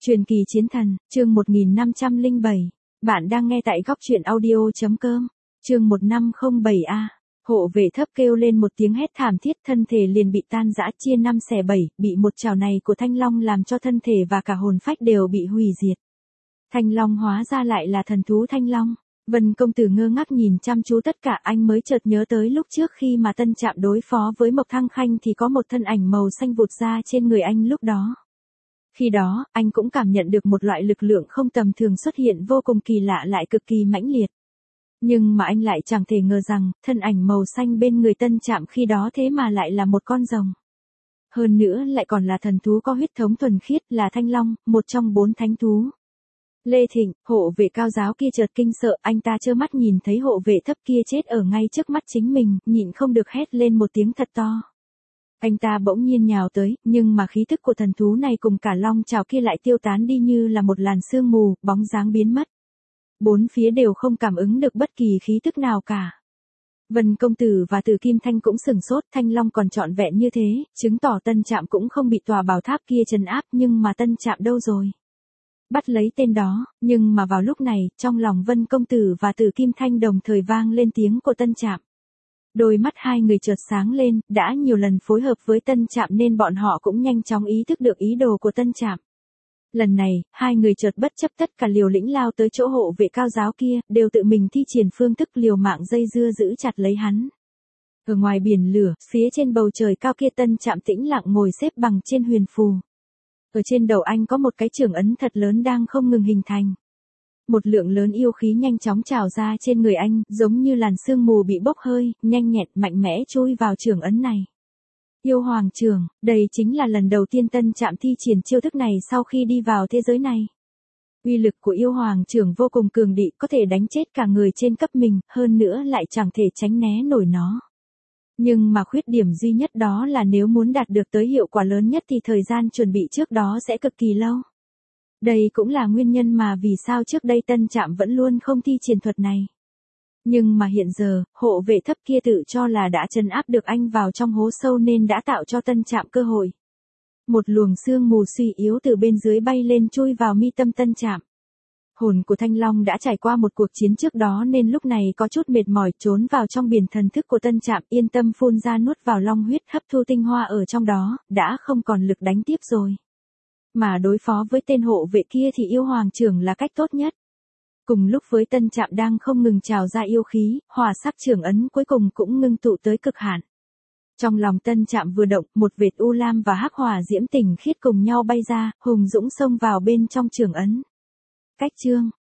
Truyền kỳ chiến thần, chương 1507. Bạn đang nghe tại góc truyện audio.com. Chương 1507A. Hộ vệ thấp kêu lên một tiếng hét thảm thiết, thân thể liền bị tan rã chia 5/7, bị một chảo này của Thanh Long làm cho thân thể và cả hồn phách đều bị hủy diệt. Thanh Long hóa ra lại là thần thú Thanh Long. Vân công tử ngơ ngác nhìn chăm chú tất cả, anh mới chợt nhớ tới lúc trước khi mà Tân Trạm đối phó với Mộc Thăng Khanh thì có một thân ảnh màu xanh vụt ra trên người anh lúc đó. Khi đó, anh cũng cảm nhận được một loại lực lượng không tầm thường xuất hiện, vô cùng kỳ lạ lại cực kỳ mãnh liệt. Nhưng mà anh lại chẳng thể ngờ rằng, thân ảnh màu xanh bên người Tân Trạm khi đó thế mà lại là một con rồng. Hơn nữa lại còn là thần thú có huyết thống thuần khiết, là Thanh Long, một trong 4 thánh thú. Lê Thịnh, hộ vệ cao giáo kia chợt kinh sợ, anh ta trơ mắt nhìn thấy hộ vệ thấp kia chết ở ngay trước mắt chính mình, nhịn không được hét lên một tiếng thật to. Anh ta bỗng nhiên nhào tới, nhưng mà khí tức của thần thú này cùng cả long trảo kia lại tiêu tán đi như là một làn sương mù, bóng dáng biến mất. Bốn phía đều không cảm ứng được bất kỳ khí tức nào cả. Vân công tử và Từ Kim Thanh cũng sửng sốt, Thanh Long còn trọn vẹn như thế, chứng tỏ Tân Trạm cũng không bị tòa bảo tháp kia trấn áp, nhưng mà Tân Trạm đâu rồi? Bắt lấy tên đó, nhưng mà vào lúc này, trong lòng Vân công tử và Từ Kim Thanh đồng thời vang lên tiếng của Tân Trạm. Đôi mắt hai người chợt sáng lên, đã nhiều lần phối hợp với Tân Trạm nên bọn họ cũng nhanh chóng ý thức được ý đồ của Tân Trạm. Lần này, hai người chợt bất chấp tất cả liều lĩnh lao tới chỗ hộ vệ cao giáo kia, đều tự mình thi triển phương thức liều mạng dây dưa giữ chặt lấy hắn. Ở ngoài biển lửa, phía trên bầu trời cao kia Tân Trạm tĩnh lặng ngồi xếp bằng trên huyền phù. Ở trên đầu anh có một cái trưởng ấn thật lớn đang không ngừng hình thành. Một lượng lớn yêu khí nhanh chóng trào ra trên người anh, giống như làn sương mù bị bốc hơi, nhanh nhẹn mạnh mẽ chui vào trưởng ấn này. Yêu Hoàng Trưởng, đây chính là lần đầu tiên Tân Trạm thi triển chiêu thức này sau khi đi vào thế giới này. Uy lực của Yêu Hoàng Trưởng vô cùng cường đại, có thể đánh chết cả người trên cấp mình, hơn nữa lại chẳng thể tránh né nổi nó. Nhưng mà khuyết điểm duy nhất đó là nếu muốn đạt được tới hiệu quả lớn nhất thì thời gian chuẩn bị trước đó sẽ cực kỳ lâu. Đây cũng là nguyên nhân mà vì sao trước đây Tân Trạm vẫn luôn không thi triển thuật này. Nhưng mà hiện giờ, hộ vệ thấp kia tự cho là đã trấn áp được anh vào trong hố sâu nên đã tạo cho Tân Trạm cơ hội. Một luồng sương mù suy yếu từ bên dưới bay lên chui vào mi tâm Tân Trạm. Hồn của Thanh Long đã trải qua một cuộc chiến trước đó nên lúc này có chút mệt mỏi, trốn vào trong biển thần thức của Tân Trạm, yên tâm phun ra nuốt vào long huyết, hấp thu tinh hoa ở trong đó, đã không còn lực đánh tiếp rồi. Mà đối phó với tên hộ vệ kia thì Yêu Hoàng Trưởng là cách tốt nhất. Cùng lúc với Tân Trạm đang không ngừng trào ra yêu khí, hỏa sắc trưởng ấn cuối cùng cũng ngưng tụ tới cực hạn. Trong lòng Tân Trạm vừa động, một vệt u lam và hắc hỏa diễm tình khiết cùng nhau bay ra, hùng dũng xông vào bên trong trưởng ấn. Cách chương,